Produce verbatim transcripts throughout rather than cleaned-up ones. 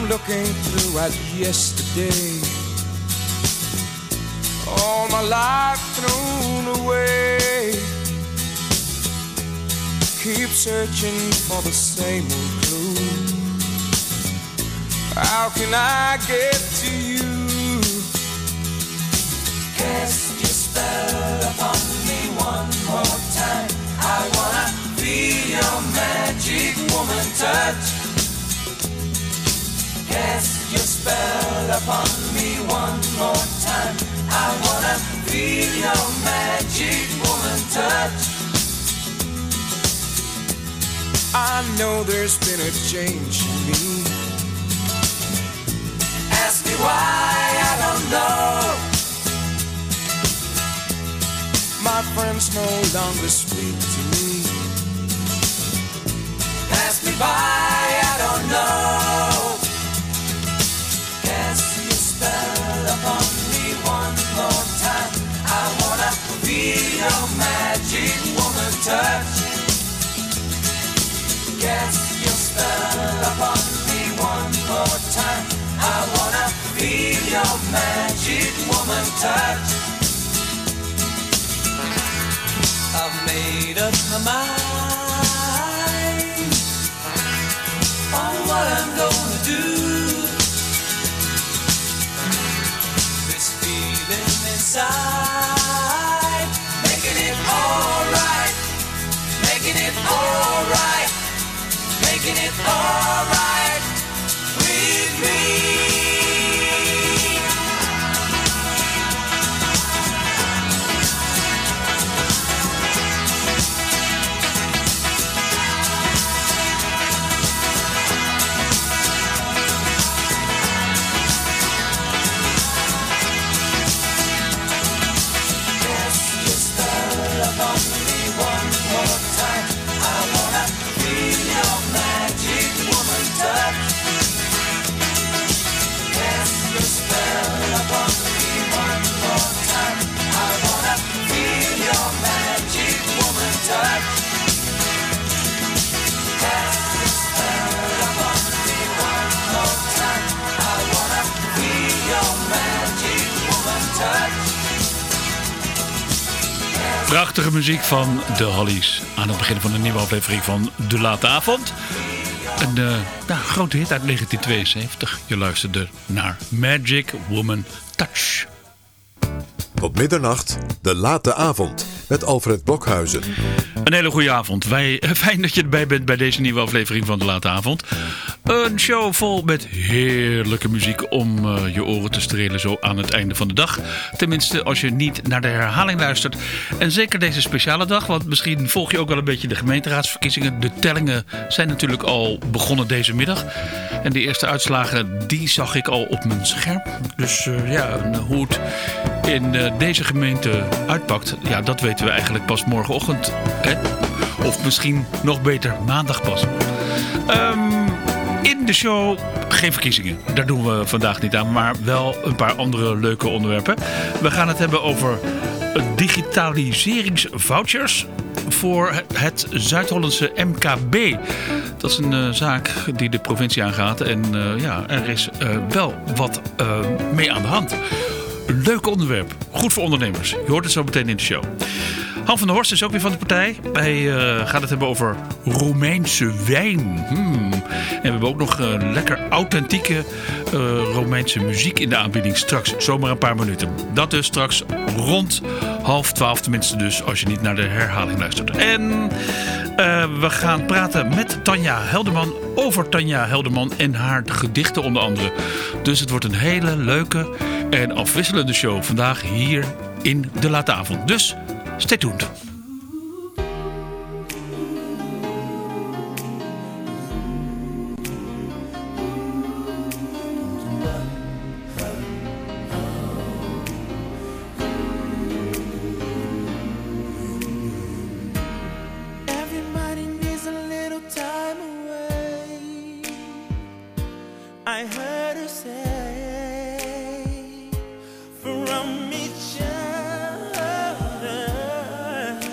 looking through at yesterday. All my life thrown away. Keep searching for the same old clue. How can I get to you? Cast your spell upon me one more time. I wanna feel your magic woman touch. Cast your spell upon me one more time. I wanna feel your magic woman touch. I know there's been a change in me. Ask me why, I don't know. My friends no longer speak to me. Pass me by, I don't know. Cast your spell upon me one more time. I wanna feel your magic woman touch. Cast your spell upon me one more time. I wanna feel your magic woman touch. I've made up my mind on what I'm gonna do. This feeling inside, making it alright, making it alright, making it alright with me. Prachtige muziek van de Hollies aan het begin van een nieuwe aflevering van De Late Avond. Een uh, nou, grote hit uit negentien tweeënzeventig. Je luisterde naar Magic Woman Touch. Tot middernacht, De Late Avond met Alfred Blokhuizen. Een hele goede avond. Wij, fijn dat je erbij bent bij deze nieuwe aflevering van De Late Avond. Een show vol met heerlijke muziek om uh, je oren te strelen zo aan het einde van de dag. Tenminste als je niet naar de herhaling luistert. En zeker deze speciale dag, want misschien volg je ook wel een beetje de gemeenteraadsverkiezingen. De tellingen zijn natuurlijk al begonnen deze middag. En de eerste uitslagen, die zag ik al op mijn scherm. Dus uh, ja, hoe het in uh, deze gemeente uitpakt, ja, dat weten we eigenlijk pas morgenochtend. Hè? Of misschien nog beter maandag pas. Um, in de show geen verkiezingen. Daar doen we vandaag niet aan. Maar wel een paar andere leuke onderwerpen. We gaan het hebben over digitaliseringsvouchers voor het Zuid-Hollandse M K B. Dat is een uh, zaak die de provincie aangaat. En uh, ja, er is uh, wel wat uh, mee aan de hand. Een leuk onderwerp. Goed voor ondernemers. Je hoort het zo meteen in de show. Han van der Horst is ook weer van de partij. Hij uh, gaat het hebben over Romeinse wijn. Hmm. En we hebben ook nog uh, lekker authentieke uh, Romeinse muziek in de aanbieding. Straks zomaar een paar minuten. Dat dus straks rond half twaalf. Tenminste dus als je niet naar de herhaling luistert. En uh, we gaan praten met Tanja Helderman over Tanja Helderman en haar gedichten onder andere. Dus het wordt een hele leuke en afwisselende show vandaag hier in De Late Avond. Dus stay tuned. From each other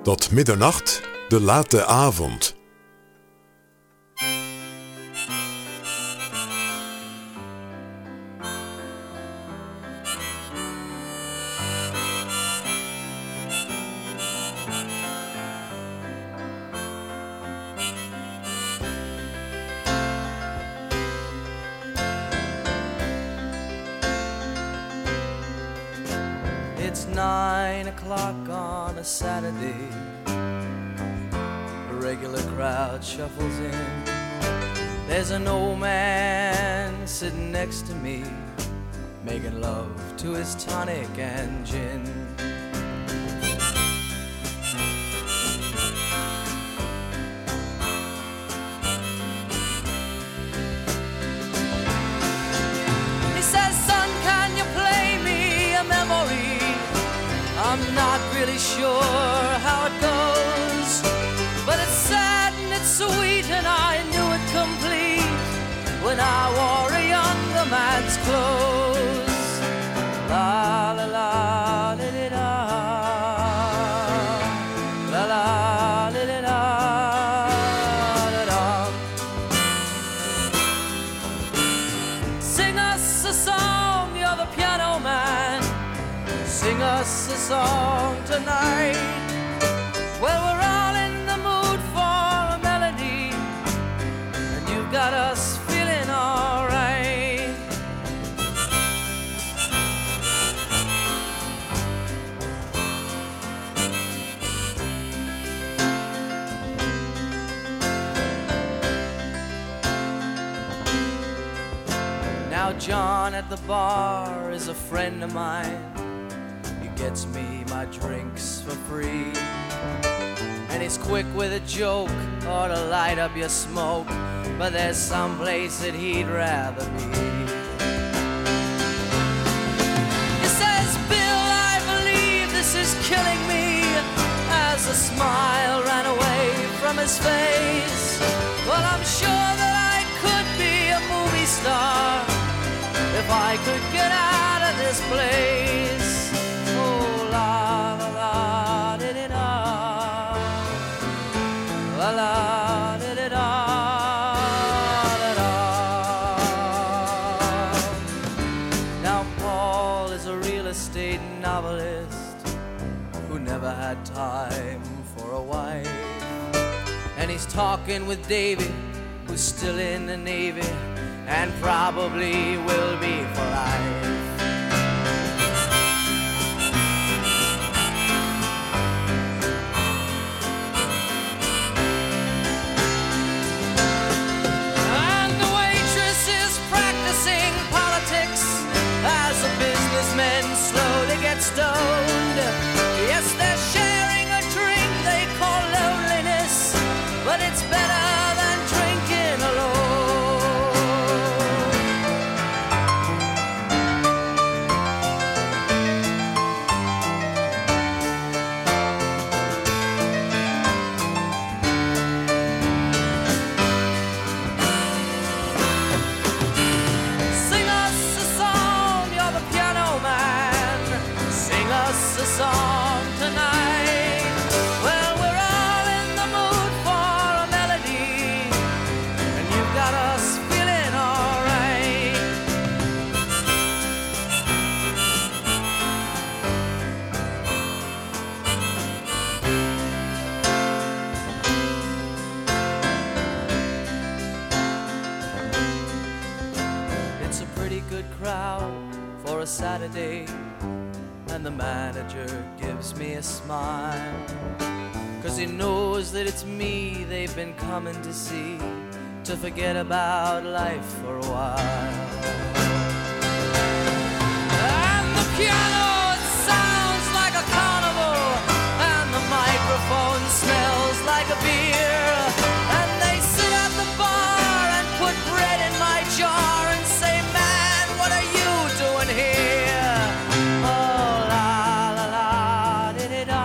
Tot middernacht, de late avond. It's nine o'clock on a Saturday. A regular crowd shuffles in. There's an old man sitting next to me, making love to his tonic and gin. He says, son, can you play me a memory? I'm not really sure how it goes, but it's sad and it's sweet, and I knew it complete when I wore a younger man's clothes. La la la li li da, la la li li da, da da. Sing us a song, you're the piano man. Sing us a song tonight. Well, we're all in the mood for a melody, and you've got us feeling alright. Now John at the bar is a friend of mine. Gets me my drinks for free, and he's quick with a joke or to light up your smoke, but there's some place that he'd rather be. He says, Bill, I believe this is killing me, as a smile ran away from his face. Well, I'm sure that I could be a movie star if I could get out of this place. Oh, la la la di di da, la la di di da, da da. Now Paul is a real estate novelist who never had time for a wife, and he's talking with Davy, who's still in the Navy and probably will be for life. Businessmen slowly get stoned. Yes, they're sharing a drink they call loneliness, but it's better than drinking alone. Sing us a song, you're the piano man. Sing us a song tonight. Well, we're all in the mood for a melody, and you've got us feeling alright. It's a pretty good crowd for a Saturday, and the manager gives me a smile, 'cause he knows that it's me they've been coming to see, to forget about life for a while. And the piano, it sounds like a carnival, and the microphone smells like a beer, and they sit at the bar and put bread in my jar and say, man, what are you doing here? Oh, la la la di di da,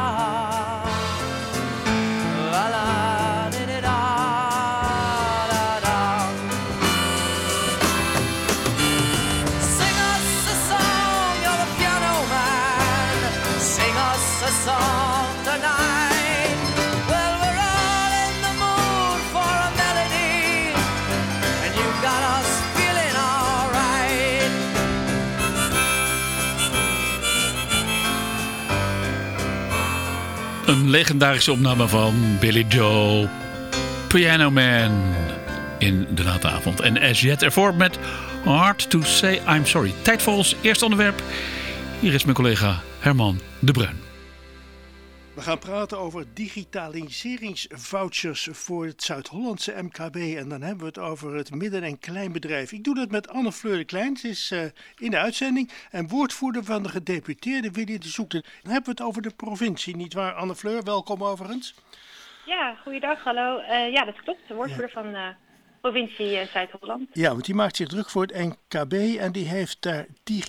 la la di di da, da da. Sing us a song, you're the piano man. Sing us a song tonight. Een legendarische opname van Billy Joel, Piano Man, in de late avond. En As Yet ervoor met Hard to Say I'm Sorry. Tijd voor ons eerste onderwerp. Hier is mijn collega Herman de Bruin. We gaan praten over digitaliseringsvouchers voor het Zuid-Hollandse M K B. En dan hebben we het over het midden- en kleinbedrijf. Ik doe dat met Anne-Fleur de Klein. Ze is uh, in de uitzending. En woordvoerder van de gedeputeerde Willy de Soete. Dan hebben we het over de provincie, nietwaar Anne-Fleur? Welkom overigens. Ja, goeiedag, hallo. Uh, ja, dat klopt. De woordvoerder ja. van de uh, provincie uh, Zuid-Holland. Ja, want die maakt zich druk voor het M K B en die heeft daar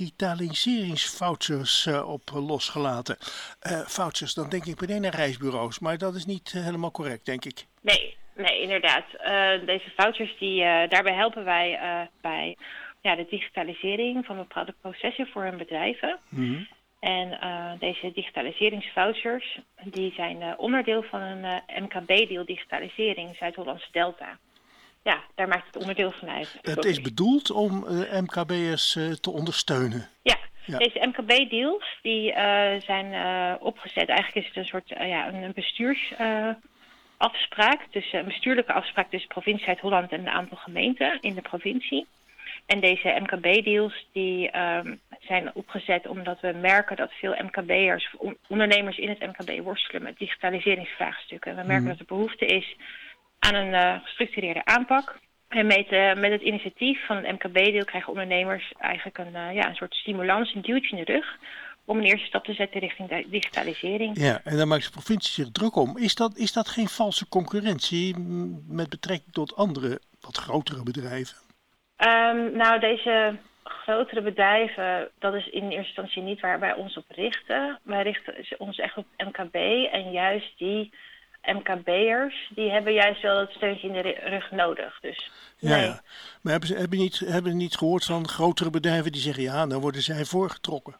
digitaliseringsvouchers uh, op losgelaten. Uh, vouchers, dan denk ik meteen aan reisbureaus, maar dat is niet uh, helemaal correct, denk ik. Nee, nee, inderdaad. Uh, deze vouchers, die, uh, daarbij helpen wij uh, bij ja, de digitalisering van bepaalde processen voor hun bedrijven. Mm-hmm. En uh, deze digitaliseringsvouchers, die zijn uh, onderdeel van een uh, M K B-deal digitalisering Zuid-Hollandse Delta. Ja, daar maakt het onderdeel van uit. Het is bedoeld om uh, M K B'ers uh, te ondersteunen. Ja, ja. Deze M K B-deals die uh, zijn uh, opgezet. Eigenlijk is het een soort uh, ja, een bestuursafspraak. Uh, dus een bestuurlijke afspraak tussen de provincie Zuid-Holland en een aantal gemeenten in de provincie. En deze M K B-deals die um, zijn opgezet omdat we merken dat veel M K B'ers, on- ondernemers in het M K B worstelen met digitaliseringsvraagstukken. En we merken mm. dat er behoefte is aan een uh, gestructureerde aanpak. En met, uh, met het initiatief van het M K B-deel krijgen ondernemers eigenlijk een, uh, ja, een soort stimulans, een duwtje in de rug, om een eerste stap te zetten richting de digitalisering. Ja, en daar maakt de provincie zich druk om. Is dat, is dat geen valse concurrentie met betrekking tot andere, wat grotere bedrijven? Um, nou, deze grotere bedrijven, dat is in eerste instantie niet waar wij ons op richten. Wij richten ons echt op M K B en juist die M K B'ers, die hebben juist wel dat steuntje in de rug nodig. Dus, nee. Ja, ja. Maar hebben ze hebben niet, hebben niet gehoord van grotere bedrijven die zeggen, ja, dan worden zij voorgetrokken?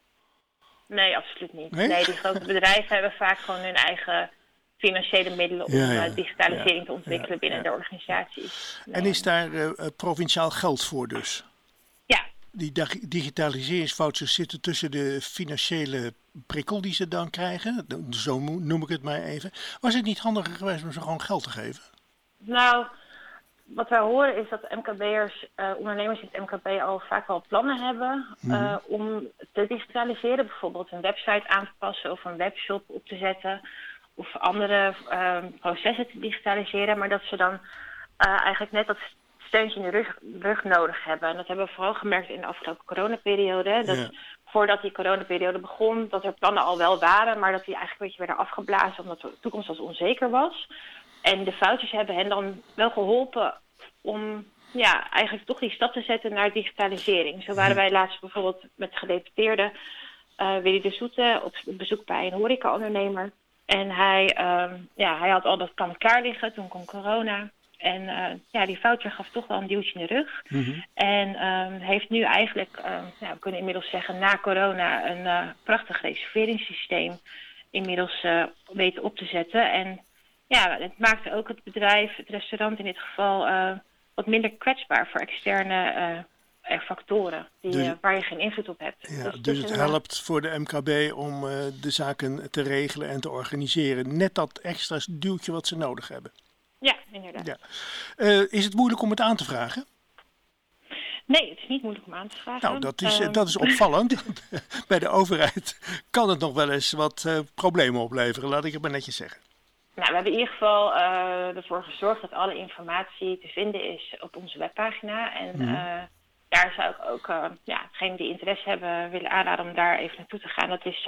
Nee, absoluut niet. Nee, nee die grote bedrijven hebben vaak gewoon hun eigen financiële middelen om ja, ja. digitalisering ja, te ontwikkelen ja, binnen ja. de organisatie. Nee. En is daar uh, provinciaal geld voor dus? Ja. Die digitaliseringsvouchers zitten tussen de financiële prikkel die ze dan krijgen, zo noem ik het maar even. Was het niet handiger geweest om ze gewoon geld te geven? Nou, wat wij horen is dat M K B'ers, uh, ondernemers in het M K B al vaak wel plannen hebben uh, mm. om te digitaliseren. Bijvoorbeeld een website aan te passen of een webshop op te zetten of andere uh, processen te digitaliseren. Maar dat ze dan uh, eigenlijk net dat steuntje in de rug, rug nodig hebben. En dat hebben we vooral gemerkt in de afgelopen coronaperiode. Dat ja. Voordat die coronaperiode begon, dat er plannen al wel waren, maar dat die eigenlijk een beetje werden afgeblazen omdat de toekomst als onzeker was. En de vouchers hebben hen dan wel geholpen om ja, eigenlijk toch die stap te zetten naar digitalisering. Zo waren wij laatst bijvoorbeeld met de gedeputeerde uh, Willy de Soete op bezoek bij een horecaondernemer. En hij, uh, ja, hij had al dat plan klaar liggen, toen kwam corona. En uh, ja, die voucher gaf toch wel een duwtje in de rug. Mm-hmm. En uh, heeft nu eigenlijk, uh, ja, we kunnen inmiddels zeggen, na corona een uh, prachtig reserveringssysteem inmiddels uh, weten op te zetten. En ja, het maakte ook het bedrijf, het restaurant in dit geval, uh, wat minder kwetsbaar voor externe uh, factoren die, dus, uh, waar je geen invloed op hebt. Ja, dus, dus het een, helpt voor de M K B om uh, de zaken te regelen en te organiseren. Net dat extra duwtje wat ze nodig hebben. Ja, inderdaad. Ja. Uh, is het moeilijk om het aan te vragen? Nee, het is niet moeilijk om aan te vragen. Nou, dat is, um... dat is opvallend. Bij de overheid kan het nog wel eens wat uh, problemen opleveren, laat ik het maar netjes zeggen. Nou, we hebben in ieder geval uh, ervoor gezorgd dat alle informatie te vinden is op onze webpagina. En mm. uh, daar zou ik ook, uh, ja, degenen die interesse hebben, willen aanraden om daar even naartoe te gaan. Dat is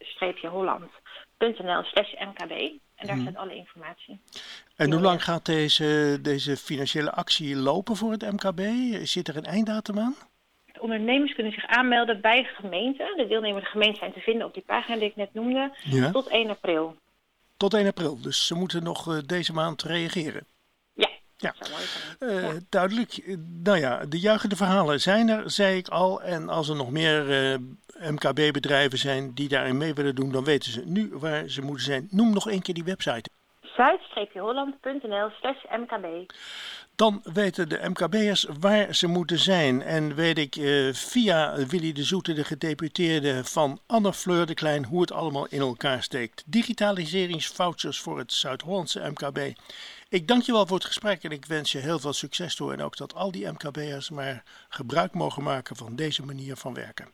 zuid-holland.nl slash mkb. En daar mm. staat alle informatie. En hoe lang gaat deze, deze financiële actie lopen voor het M K B? Zit er een einddatum aan? De ondernemers kunnen zich aanmelden bij de gemeente. De deelnemende gemeenten zijn te vinden op die pagina die ik net noemde. Ja. Tot één april. Tot één april, dus ze moeten nog uh, deze maand reageren. Ja, ja. dat zou mooi zijn. Uh, ja. Duidelijk. Nou ja, de juichende verhalen zijn er, zei ik al. En als er nog meer uh, M K B-bedrijven zijn die daarin mee willen doen, dan weten ze nu waar ze moeten zijn. Noem nog één keer die website. zuid-holland.nl slash mkb. Dan weten de M K B'ers waar ze moeten zijn. En weet ik uh, via Willy de Zoete, de gedeputeerde van Anne Fleur de Klein, hoe het allemaal in elkaar steekt. Digitaliseringsvouchers voor het Zuid-Hollandse M K B. Ik dank je wel voor het gesprek en ik wens je heel veel succes toe. En ook dat al die M K B'ers maar gebruik mogen maken van deze manier van werken.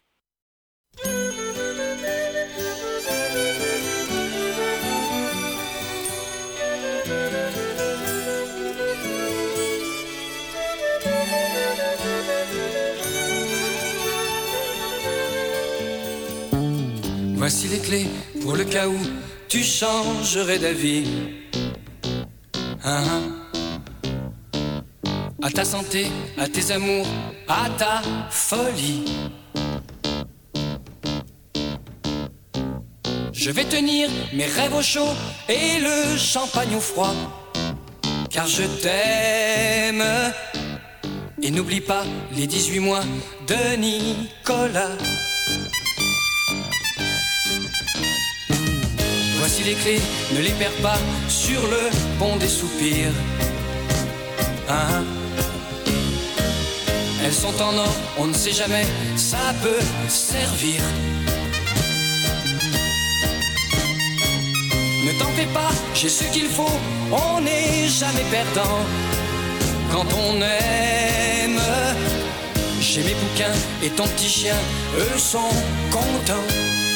Voici les clés pour le cas où tu changerais d'avis. Hein? À ta santé, à tes amours, à ta folie. Je vais tenir mes rêves au chaud et le champagne au froid, car je t'aime. Et n'oublie pas les dix-huit mois de Nicolas. Voici les clés, ne les perds pas sur le pont des soupirs. Hein? Elles sont en or, on ne sait jamais, ça peut servir. Ne t'en fais pas, j'ai ce qu'il faut, on n'est jamais perdant. Quand on aime, j'ai mes bouquins et ton petit chien, eux sont contents.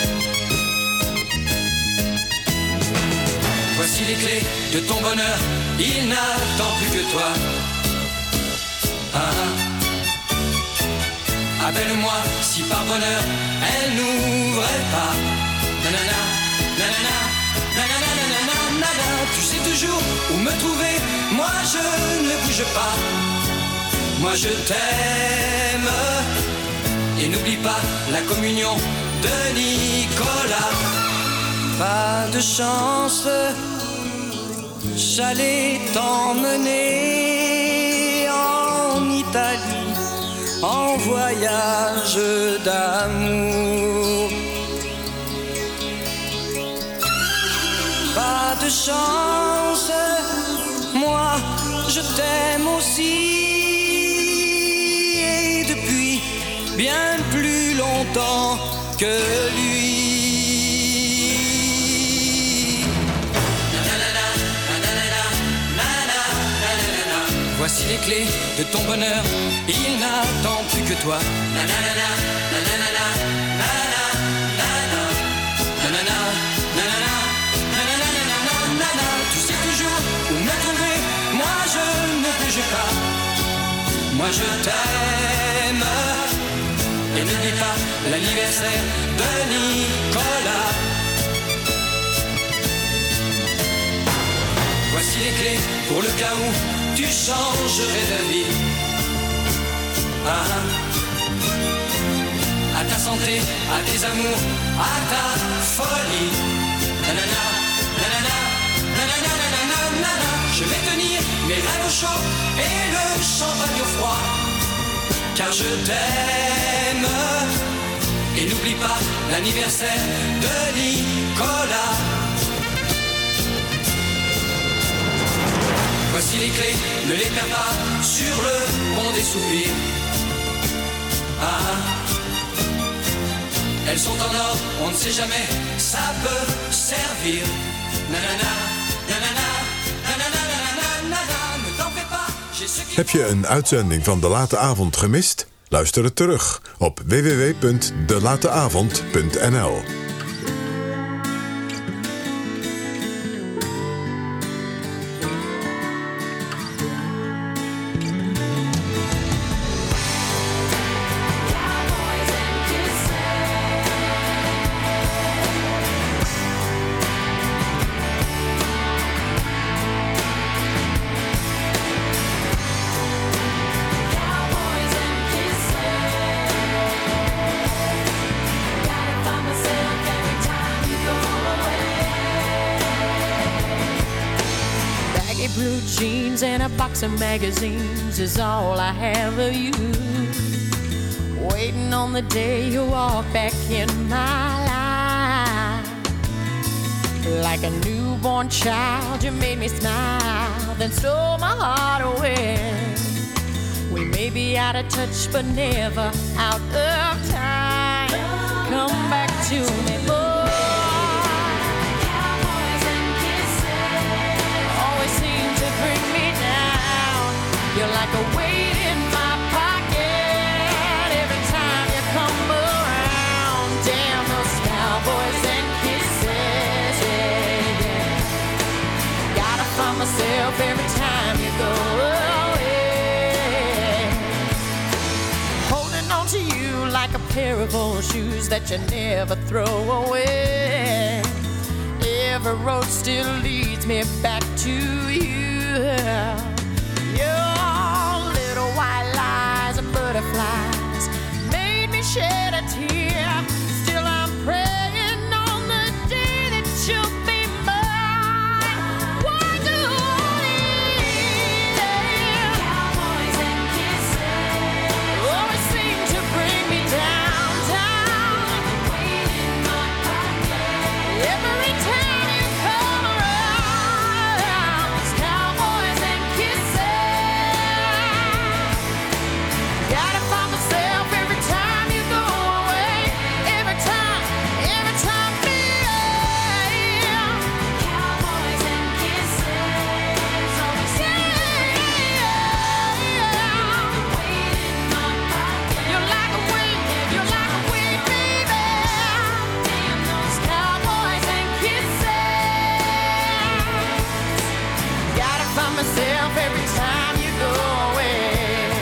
Voici les clés de ton bonheur, il n'attend plus que toi. Ah, appelle-moi si par bonheur elle n'ouvrait pas. Nanana, nanana, nanana, nanana, nanana. Tu sais toujours où me trouver, moi je ne bouge pas. Moi je t'aime. Et n'oublie pas la communion de Nicolas. Pas de chance, j'allais t'emmener en Italie, en voyage d'amour. Pas de chance, moi je t'aime aussi, et depuis bien plus longtemps que lui. Voici les clés de ton bonheur, il n'attend plus que toi. Nanana, nanana, nanana, nanana, nanana, nanana, nanana, nanana. Tu sais toujours où me trouver, moi je ne bouge pas. Moi je t'aime. Et n'oublie pas l'anniversaire de Nicolas. Voici les clés pour le cas où tu changerais d'avis. Ah, à ta santé, à tes amours, à ta folie. Nanana, nanana, nanana, nanana, nanana. Je vais tenir mes rêves au chaud et le champagne au froid, car je t'aime. Et n'oublie pas l'anniversaire de Nicolas. Voici les clés, ne les perds pas sur le pont des soupirs. Ah, elles sont en or, on ne sait jamais, ça peut servir. Nanana, nanana, nanana, nanana, nanana. Ne t'en fais pas, j'ai ce qu'il faut. Heb je een uitzending van De Late Avond gemist? Luister het terug op w w w punt de late avond punt n l. Blue jeans and a box of magazines is all I have of you. Waiting on the day you walk back in my life. Like a newborn child, you made me smile, then stole my heart away. We may be out of touch, but never out of time. Come back to me, boy. Cowboys and kisses always seem to bring me down. You're like a weight in my pocket every time you come around. Damn those cowboys and kisses, yeah, yeah. Gotta find myself every time you go away. Holding on to you like a pair of old shoes that you never throw away. Every road still leads me back to you. Your little white lies and butterflies made me shed a tear. Still I'm praying on the day that you'll be mine. Why do these cowboys and kisses always seem to bring me down, down? Every time you come around, these cowboys and kisses. Gotta find myself every time you go away. Every time, every time, yeah. Cowboys and kisses, always you're like a wind, you're like a wind, baby. Damn those cowboys and kisses. Gotta find myself every time you go away.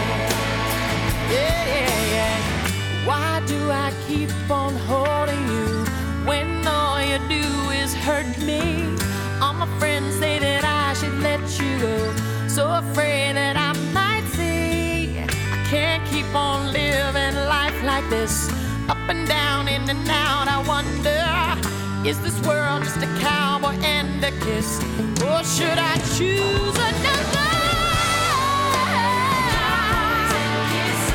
Yeah, yeah, yeah. Why do I keep on holding you when all you do is hurt me? All my friends say that I should let you go, so afraid that I might see. I can't keep on living life like this, up and down, in and out. I wonder, is this world just a cowboy and a kiss, or should I choose another? Cowboys and kisses.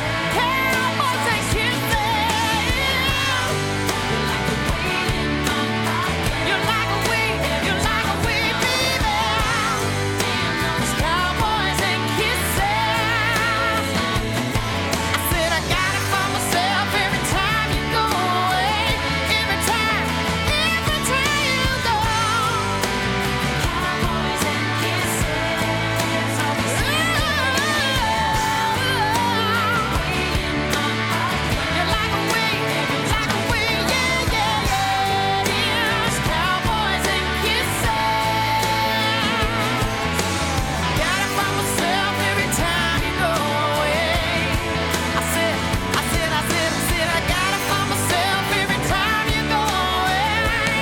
You're like a weight, you're like a weight, baby. Damn those cowboys and kisses. I said I gotta find myself every time you go away. Every time, every time you go. Cowboys and kisses. Always you're like a weight, you're like a weight, yeah, yeah, yeah. Yes, cowboys and kisses. Gotta find myself every time you go away. I said, I said, I said, I said, I gotta find myself every time you go away.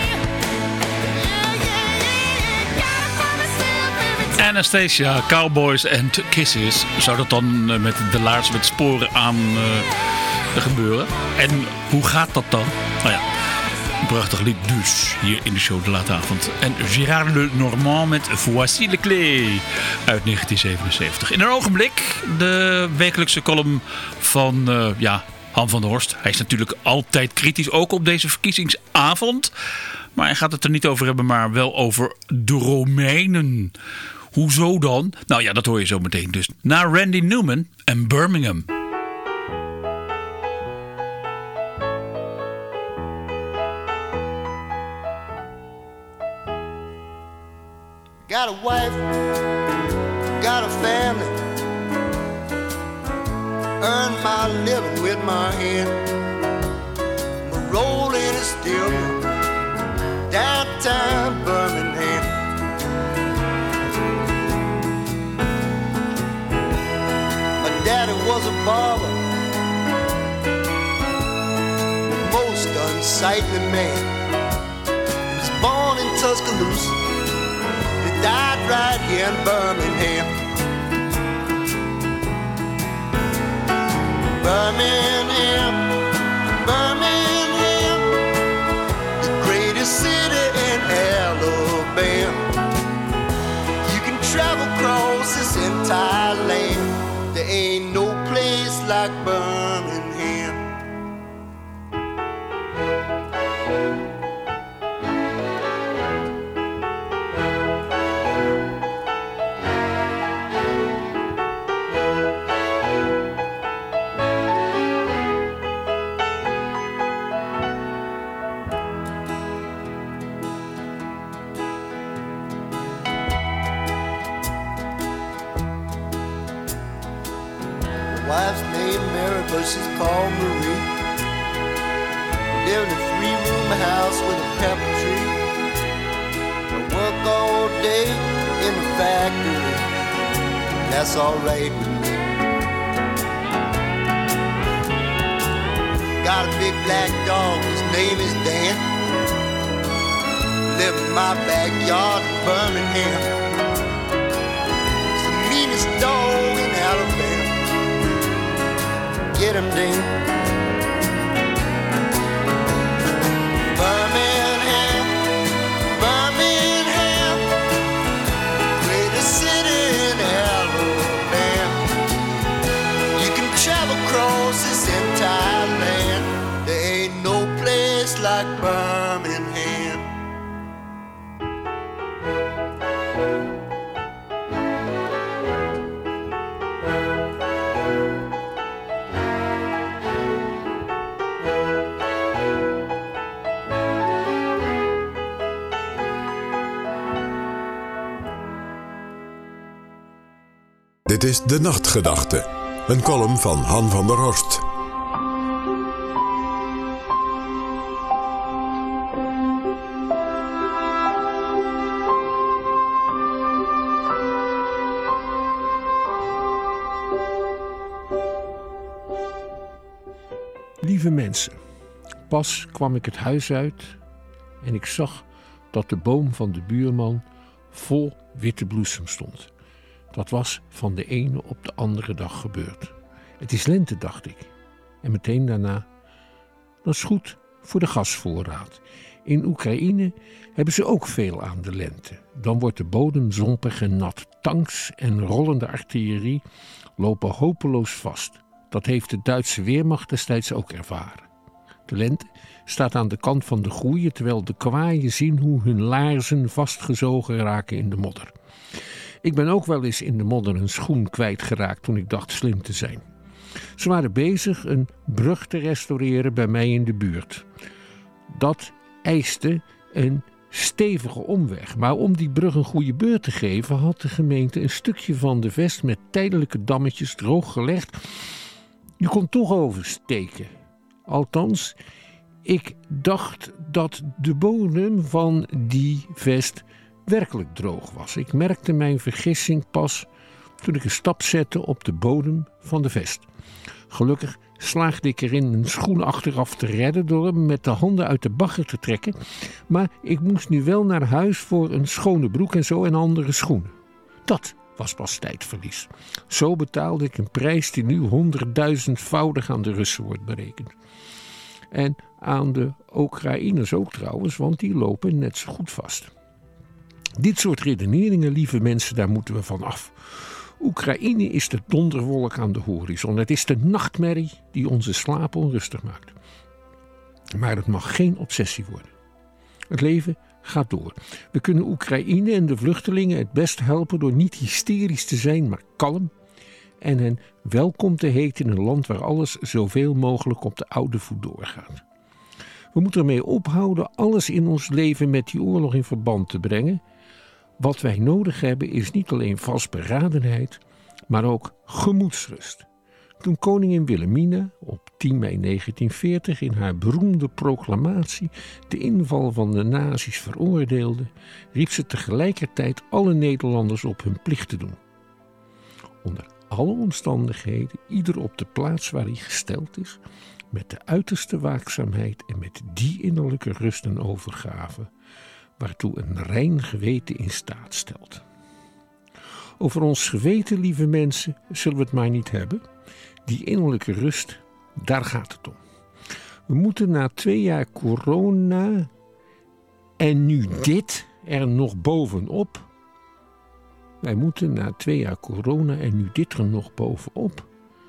Yeah, yeah, yeah, gotta find myself every time. Anastacia, Cowboys and Kisses. Zou dat dan eh, met de laars met sporen aan eh, gebeuren? En hoe gaat dat dan? Nou ja, een prachtig lied dus hier in de show De Late Avond. En Gérard Lenormand met Voici les clés uit negentien zevenenzeventig. In een ogenblik de wekelijkse column van eh, ja, Han van der Horst. Hij is natuurlijk altijd kritisch, ook op deze verkiezingsavond. Maar hij gaat het er niet over hebben, maar wel over de Romeinen. Hoezo dan? Nou ja, dat hoor je zo meteen dus. Na Randy Newman en Birmingham. Got a wife, got a family. Earn my living with my hand. My rolling is still downtown Birmingham. My daddy was a barber, most unsightly man. He was born in Tuscaloosa, died right here in Birmingham. Birmingham, Birmingham, the greatest city in Alabama. You can travel across this entire land, there ain't no place like Birmingham. wife's name Mary, but she's called Marie. Live in a three-room house with a pepper tree. I work all day in the factory. That's all right with me. Got a big black dog, his name is Dan. Live in my backyard in Birmingham. He's the meanest dog in Alabama. Get him, Dan. Birmingham, Birmingham, greatest city in Alabama. You can travel across this entire land. There ain't no place like Birmingham. Dit is De Nachtgedachte, een column van Han van der Horst. Lieve mensen, pas kwam ik het huis uit en ik zag dat de boom van de buurman vol witte bloesem stond. Dat was van de ene op de andere dag gebeurd. Het is lente, dacht ik. En meteen daarna, dat is goed voor de gasvoorraad. In Oekraïne hebben ze ook veel aan de lente. Dan wordt de bodem zompig en nat. Tanks en rollende artillerie lopen hopeloos vast. Dat heeft de Duitse Weermacht destijds ook ervaren. De lente staat aan de kant van de groeien, terwijl de kwaaien zien hoe hun laarzen vastgezogen raken in de modder. Ik ben ook wel eens in de modder een schoen kwijtgeraakt toen ik dacht slim te zijn. Ze waren bezig een brug te restaureren bij mij in de buurt. Dat eiste een stevige omweg. Maar om die brug een goede beurt te geven had de gemeente een stukje van de Vest met tijdelijke dammetjes droog gelegd. Je kon toch oversteken. Althans, ik dacht dat de bodem van die Vest werkelijk droog was. Ik merkte mijn vergissing pas toen ik een stap zette op de bodem van de Vest. Gelukkig slaagde ik erin een schoen achteraf te redden door hem met de handen uit de bagger te trekken. Maar ik moest nu wel naar huis voor een schone broek en zo en andere schoenen. Dat was pas tijdverlies. Zo betaalde ik een prijs die nu honderdduizendvoudig aan de Russen wordt berekend. En aan de Oekraïners ook trouwens, want die lopen net zo goed vast. Dit soort redeneringen, lieve mensen, daar moeten we van af. Oekraïne is de donderwolk aan de horizon. Het is de nachtmerrie die onze slaap onrustig maakt. Maar het mag geen obsessie worden. Het leven gaat door. We kunnen Oekraïne en de vluchtelingen het best helpen door niet hysterisch te zijn, maar kalm. En hen welkom te heten in een land waar alles zoveel mogelijk op de oude voet doorgaat. We moeten ermee ophouden alles in ons leven met die oorlog in verband te brengen. Wat wij nodig hebben is niet alleen vastberadenheid, maar ook gemoedsrust. Toen koningin Wilhelmina op tien mei negentien veertig in haar beroemde proclamatie de inval van de nazi's veroordeelde, riep ze tegelijkertijd alle Nederlanders op hun plicht te doen. Onder alle omstandigheden, ieder op de plaats waar hij gesteld is, met de uiterste waakzaamheid en met die innerlijke rust en overgave, waartoe een rein geweten in staat stelt. Over ons geweten, lieve mensen, zullen we het maar niet hebben. Die innerlijke rust, daar gaat het om. We moeten na twee jaar corona en nu dit er nog bovenop. Wij moeten na twee jaar corona en nu dit er nog bovenop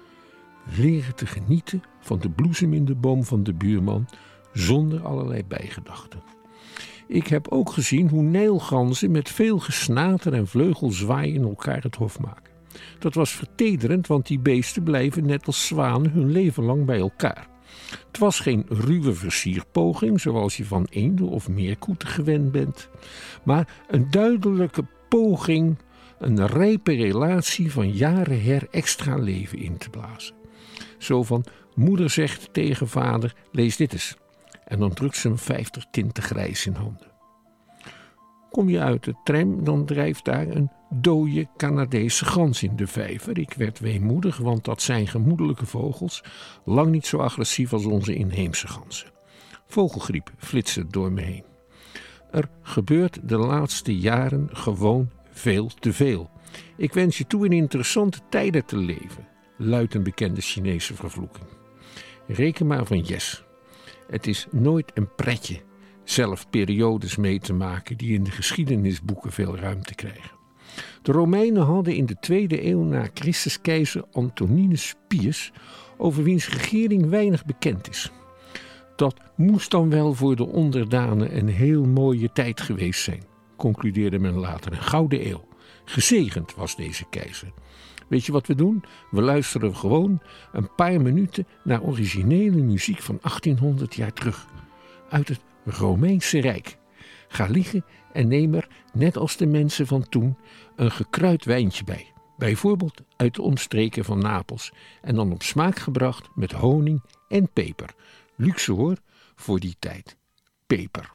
leren te genieten van de bloesem in de boom van de buurman zonder allerlei bijgedachten. Ik heb ook gezien hoe nijlganzen met veel gesnater en vleugelzwaaien elkaar het hof maken. Dat was vertederend, want die beesten blijven net als zwanen hun leven lang bij elkaar. Het was geen ruwe versierpoging, zoals je van eenden of meerkoeten gewend bent, maar een duidelijke poging een rijpe relatie van jaren her extra leven in te blazen. Zo van, moeder zegt tegen vader, lees dit eens. En dan drukt ze hem vijftig tinten grijs in handen. Kom je uit de tram, dan drijft daar een dode Canadese gans in de vijver. Ik werd weemoedig, want dat zijn gemoedelijke vogels, lang niet zo agressief als onze inheemse ganzen. Vogelgriep flitste door me heen. Er gebeurt de laatste jaren gewoon veel te veel. Ik wens je toe in interessante tijden te leven, luidt een bekende Chinese vervloeking. Reken maar van yes. Het is nooit een pretje zelf periodes mee te maken die in de geschiedenisboeken veel ruimte krijgen. De Romeinen hadden in de tweede eeuw na Christus keizer Antoninus Pius, over wiens regering weinig bekend is. Dat moest dan wel voor de onderdanen een heel mooie tijd geweest zijn, concludeerde men later. Een gouden eeuw. Gezegend was deze keizer. Weet je wat we doen? We luisteren gewoon een paar minuten naar originele muziek van achttienhonderd jaar terug. Uit het Romeinse Rijk. Ga liggen en neem er, net als de mensen van toen, een gekruid wijntje bij. Bijvoorbeeld uit de omstreken van Napels. En dan op smaak gebracht met honing en peper. Luxe hoor, voor die tijd. Peper.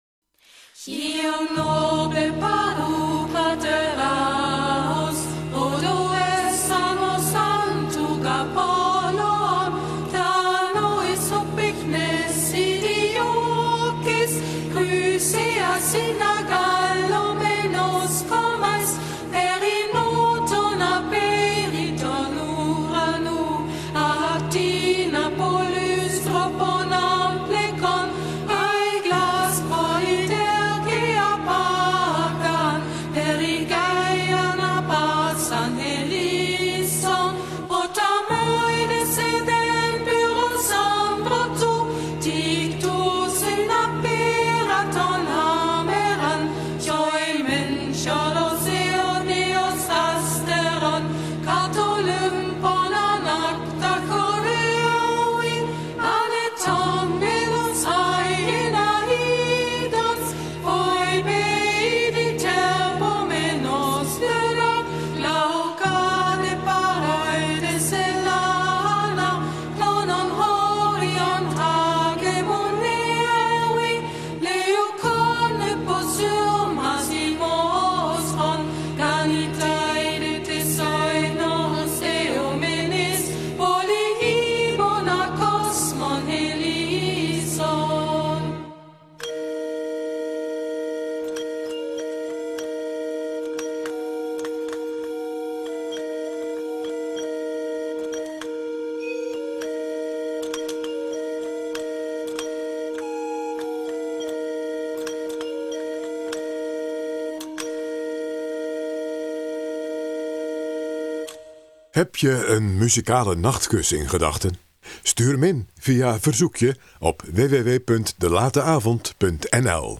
Heb je een muzikale nachtkus in gedachten? Stuur hem in via verzoekje op w w w punt de late avond punt n l.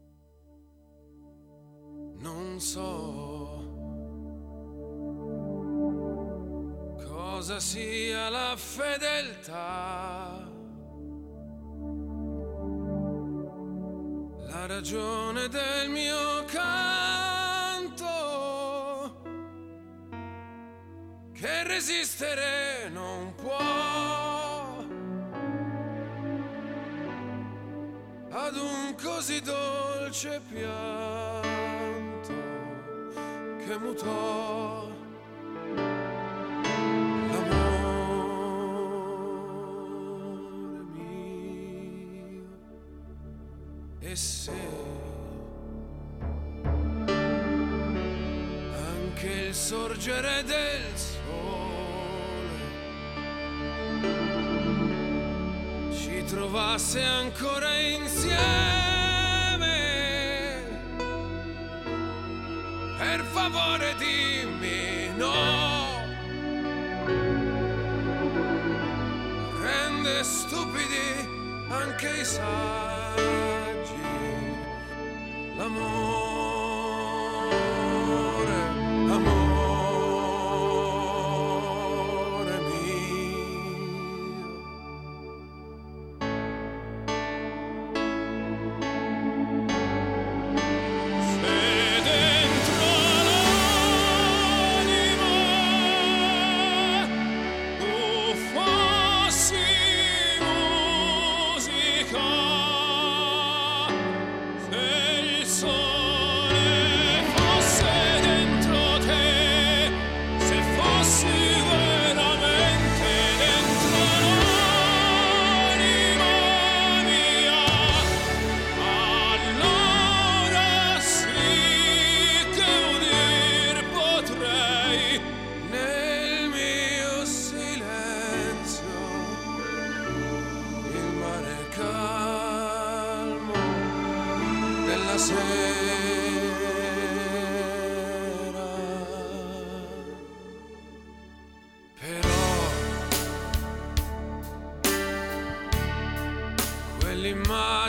Non so cosa sia la fedeltà, la ragione del mio canto, che resistere non può ad un così dolce pianto che mutò l'amore mio. E se anche il sorgere del ci trovasse ancora insieme, per favore dimmi no, rende stupidi anche i saggi, l'amore, amore. Dentro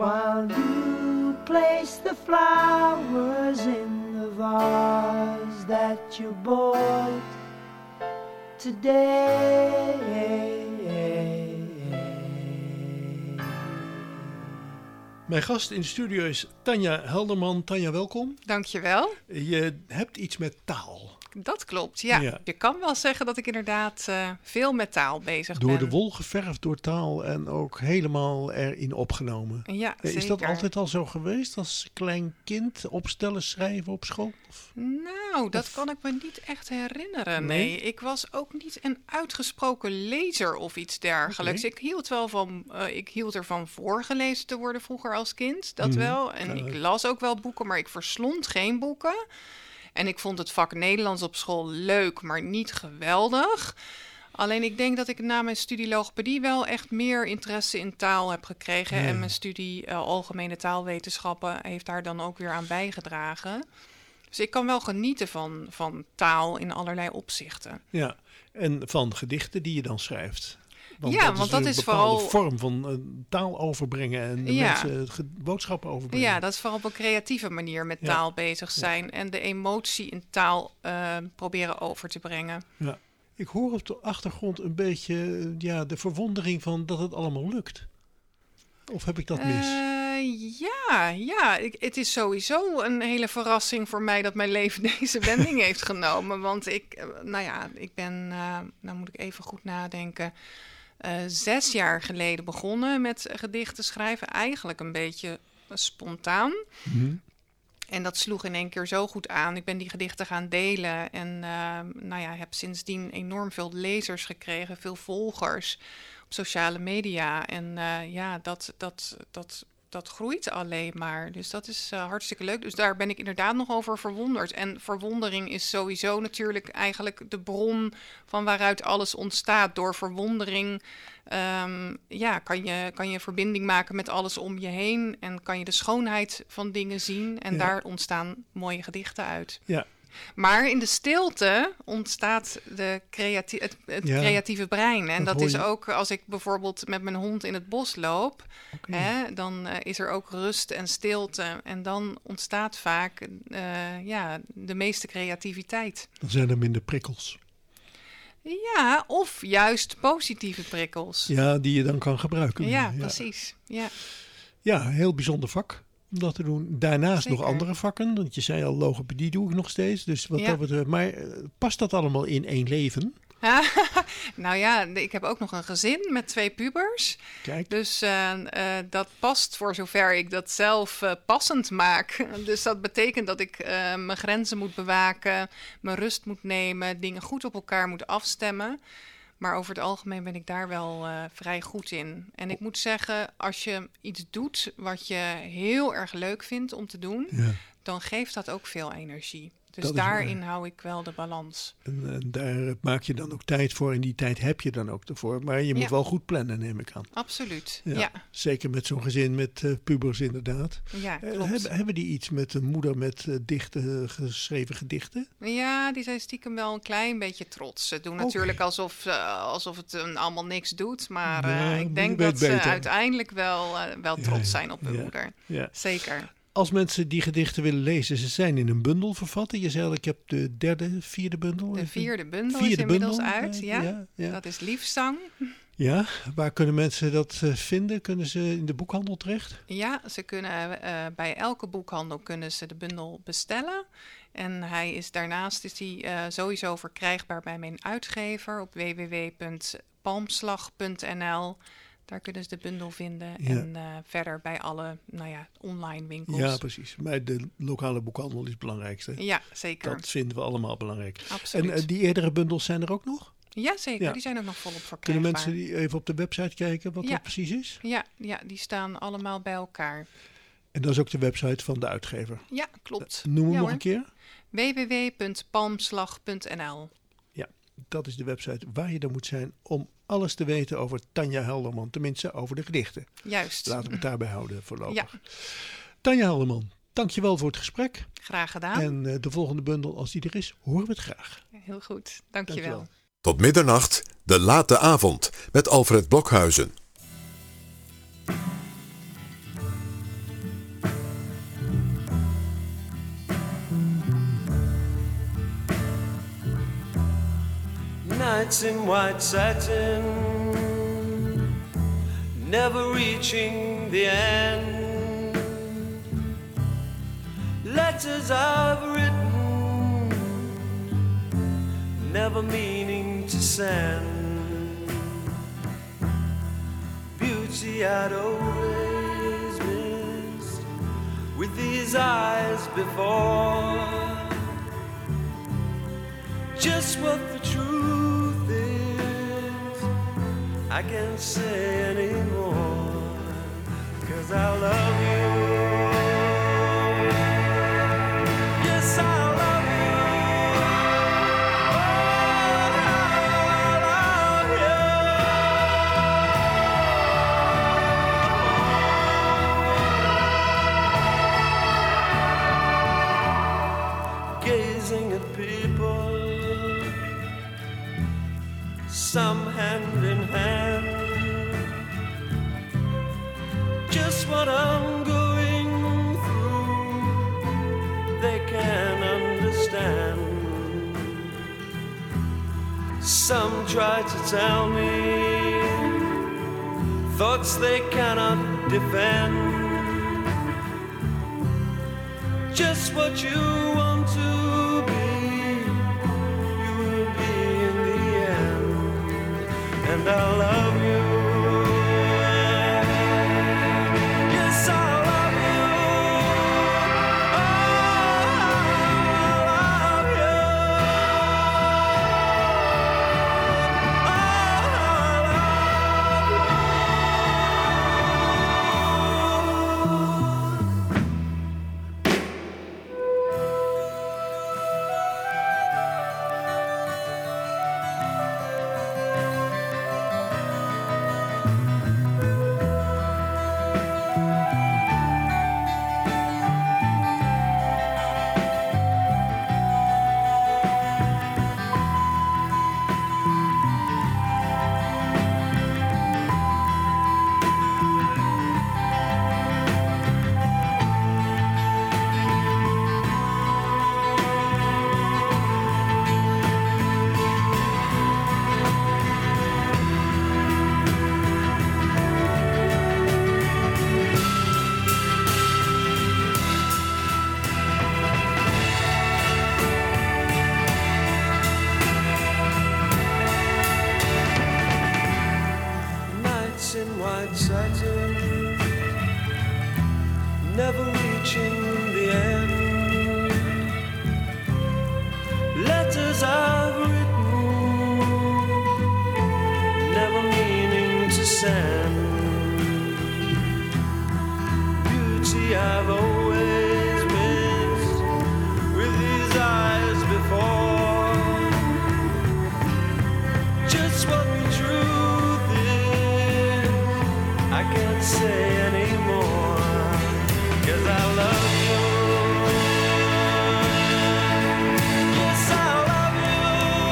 while you place the flowers in the vase that you bought today. Mijn gast in de studio is Tanja Helderman. Tanja, welkom. Dankjewel. Je hebt iets met taal. Dat klopt, ja. Ja. Je kan wel zeggen dat ik inderdaad uh, veel met taal bezig Door ben. de wol geverfd door taal en ook helemaal erin opgenomen. Ja, Is zeker. dat altijd al zo geweest als klein kind? Opstellen, schrijven op school? Of? Nou, dat of... kan ik me niet echt herinneren. Nee? nee, ik was ook niet een uitgesproken lezer of iets dergelijks. Okay. Ik hield wel van, uh, ik hield ervan voorgelezen te worden vroeger als kind. Dat mm-hmm. wel. En uh. ik las ook wel boeken, maar ik verslond geen boeken. En ik vond het vak Nederlands op school leuk, maar niet geweldig. Alleen ik denk dat ik na mijn studie logopedie wel echt meer interesse in taal heb gekregen. Ja. En mijn studie uh, algemene taalwetenschappen heeft daar dan ook weer aan bijgedragen. Dus ik kan wel genieten van, van taal in allerlei opzichten. Ja, en van gedichten die je dan schrijft. Want ja, dat want is dat een is bepaalde vooral vorm van uh, taal overbrengen en de ja. mensen ge- boodschappen overbrengen. Ja, dat is vooral op een creatieve manier met taal ja. bezig zijn. Ja. En de emotie in taal uh, proberen over te brengen. Ja. Ik hoor op de achtergrond een beetje uh, ja, de verwondering van dat het allemaal lukt. Of heb ik dat mis? Uh, ja, ja. Ik, het is sowieso een hele verrassing voor mij dat mijn leven deze wending heeft genomen. Want ik, uh, nou ja, ik ben, uh, nou moet ik even goed nadenken... Uh, zes jaar geleden begonnen met gedichten schrijven. Eigenlijk een beetje spontaan. Mm-hmm. En dat sloeg in één keer zo goed aan. Ik ben die gedichten gaan delen. En uh, nou ja, heb sindsdien enorm veel lezers gekregen. Veel volgers op sociale media. En uh, ja, dat, dat, dat, dat groeit alleen maar. Dus dat is uh, hartstikke leuk. Dus daar ben ik inderdaad nog over verwonderd. En verwondering is sowieso natuurlijk eigenlijk de bron van waaruit alles ontstaat. Door verwondering um, ja, kan je, kan je verbinding maken met alles om je heen. En kan je de schoonheid van dingen zien. En ja. daar ontstaan mooie gedichten uit. Ja. Maar in de stilte ontstaat de creati- het, het ja, creatieve brein. En dat, dat is ook als ik bijvoorbeeld met mijn hond in het bos loop. Okay. Hè, dan uh, is er ook rust en stilte. En dan ontstaat vaak uh, ja, de meeste creativiteit. Dan zijn er minder prikkels. Ja, of juist positieve prikkels. Ja, die je dan kan gebruiken. Ja, ja. precies. Ja. Ja, heel bijzonder vak om dat te doen. Daarnaast Zeker. nog andere vakken. Want je zei al, logopedie doe ik nog steeds. Dus wat ja. dat betreft, maar uh, past dat allemaal in één leven? Nou ja, ik heb ook nog een gezin met twee pubers. Kijk. Dus uh, uh, dat past voor zover ik dat zelf uh, passend maak. Dus dat betekent dat ik uh, mijn grenzen moet bewaken, mijn rust moet nemen, dingen goed op elkaar moet afstemmen. Maar over het algemeen ben ik daar wel uh, vrij goed in. En ik moet zeggen, als je iets doet wat je heel erg leuk vindt om te doen, ja. dan geeft dat ook veel energie. Dus dat daarin hou ik wel de balans. En, en daar maak je dan ook tijd voor. En die tijd heb je dan ook ervoor. Maar je moet ja. wel goed plannen, neem ik aan. Absoluut, ja. ja. Zeker met zo'n gezin met uh, pubers inderdaad. Ja, klopt. Uh, hebben, hebben die iets met een moeder met uh, dichten, geschreven gedichten? Ja, die zijn stiekem wel een klein beetje trots. Ze doen okay. natuurlijk alsof, uh, alsof het uh, allemaal niks doet. Maar uh, ja, ik denk dat beter. ze uiteindelijk wel, uh, wel trots ja, zijn op hun ja, moeder. Ja. Zeker. Als mensen die gedichten willen lezen, ze zijn in een bundel vervat. Je zei al, ik heb de derde, vierde bundel. De vierde bundel vierde is inmiddels bundel, uit, ja. Ja, ja. Dat is Liefzang. Ja, waar kunnen mensen dat uh, vinden? Kunnen ze in de boekhandel terecht? Ja, ze kunnen uh, bij elke boekhandel kunnen ze de bundel bestellen. En hij is daarnaast is hij uh, sowieso verkrijgbaar bij mijn uitgever op w w w punt palmslag punt n l. Daar kunnen ze de bundel vinden ja. en uh, verder bij alle nou ja, online winkels. Ja, precies. Maar de lokale boekhandel is het belangrijkste. Ja, zeker. Dat vinden we allemaal belangrijk. Absoluut. En uh, die eerdere bundels zijn er ook nog? Ja, zeker. Ja. Die zijn ook nog volop verkrijgbaar. Kunnen mensen die even op de website kijken wat ja. dat precies is? Ja, ja, die staan allemaal bij elkaar. En dat is ook de website van de uitgever? Ja, klopt. Uh, noem hem ja, nog hoor. een keer. w w w punt palmslag punt n l. Ja, dat is de website waar je dan moet zijn om alles te weten over Tanja Helderman. Tenminste, over de gedichten. Juist. Laten we het daarbij houden voorlopig. Ja. Tanja Helderman, dankjewel voor het gesprek. Graag gedaan. En uh, de volgende bundel, als die er is, horen we het graag. Heel goed, dankjewel. dankjewel. Tot middernacht, de late avond met Alfred Blokhuizen. Nights in white satin, never reaching the end. Letters I've written, never meaning to send. Beauty I'd always missed with these eyes before. Just what the truth is, I can't say anymore, 'cause I love you. Yes, I love you. Oh, I love you. Gazing at people, some hand in hand, just what I'm going through, they can understand. Some try to tell me thoughts they cannot defend, just what you want to be, you will be in the end. And I love you. Yes, I love you. Oh, I love you. Never reaching the end. Letters I've written, never meaning to send. Beauty I've always missed with these eyes before. Just what the truth is, I can't say anymore. 'Cause I love you. Yes, I love you.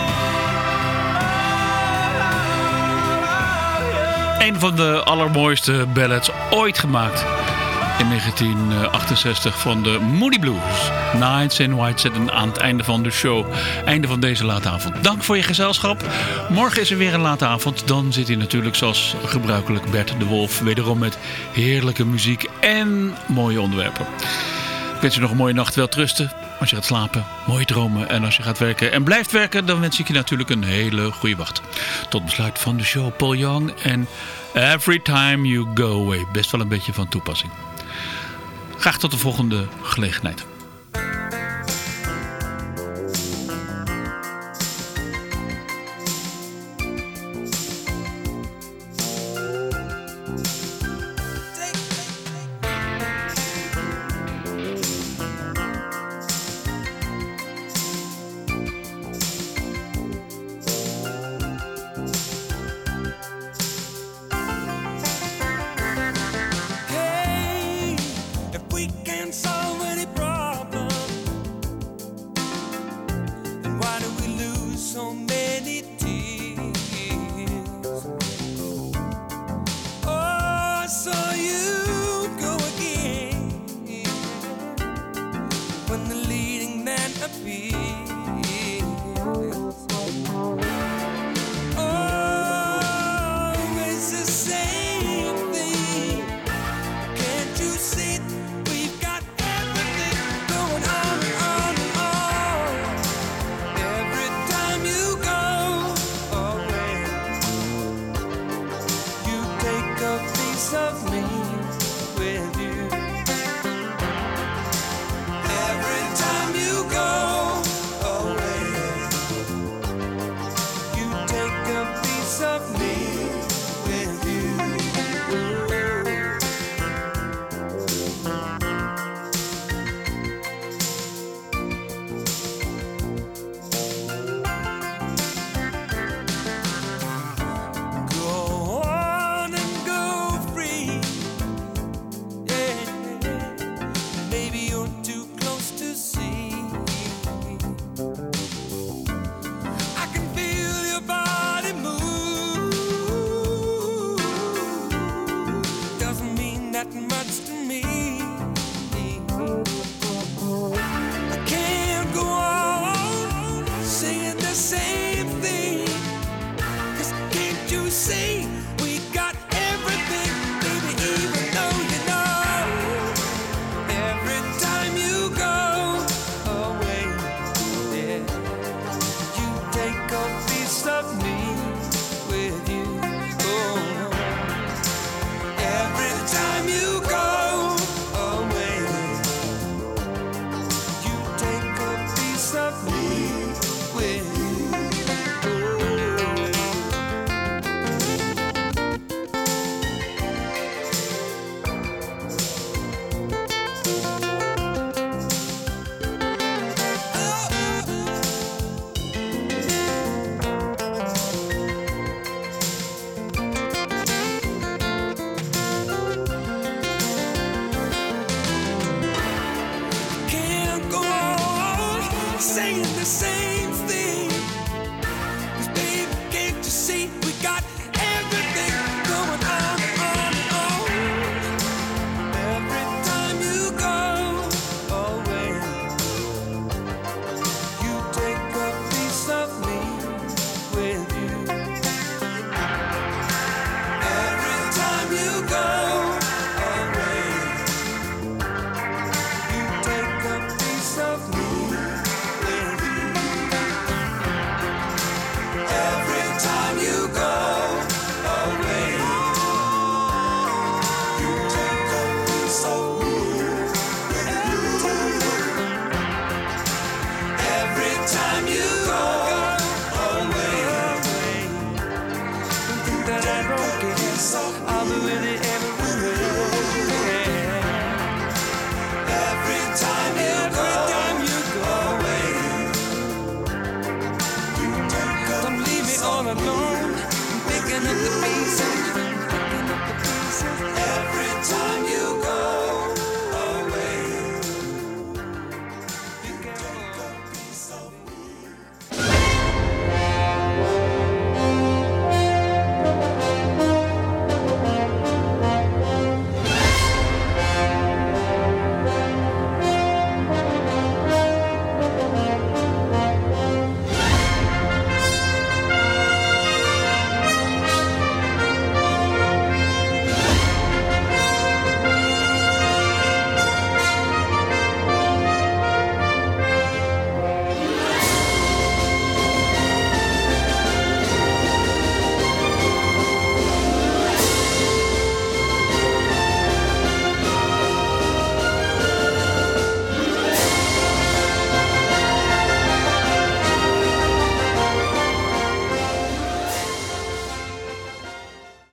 Oh, I love you. Een van de allermooiste ballads ooit gemaakt. In negentien achtenzestig van de Moody Blues. Nights in White Satin aan het einde van de show. Einde van deze late avond. Dank voor je gezelschap. Morgen is er weer een late avond. Dan zit hij natuurlijk zoals gebruikelijk Bert de Wolf. Wederom met heerlijke muziek en mooie onderwerpen. Ik wens je nog een mooie nacht. Welterusten. Als je gaat slapen, mooie dromen. En als je gaat werken en blijft werken, dan wens ik je natuurlijk een hele goede wacht. Tot besluit van de show Paul Young en Every Time You Go Away. Best wel een beetje van toepassing. Graag tot de volgende gelegenheid. When the leading man appears.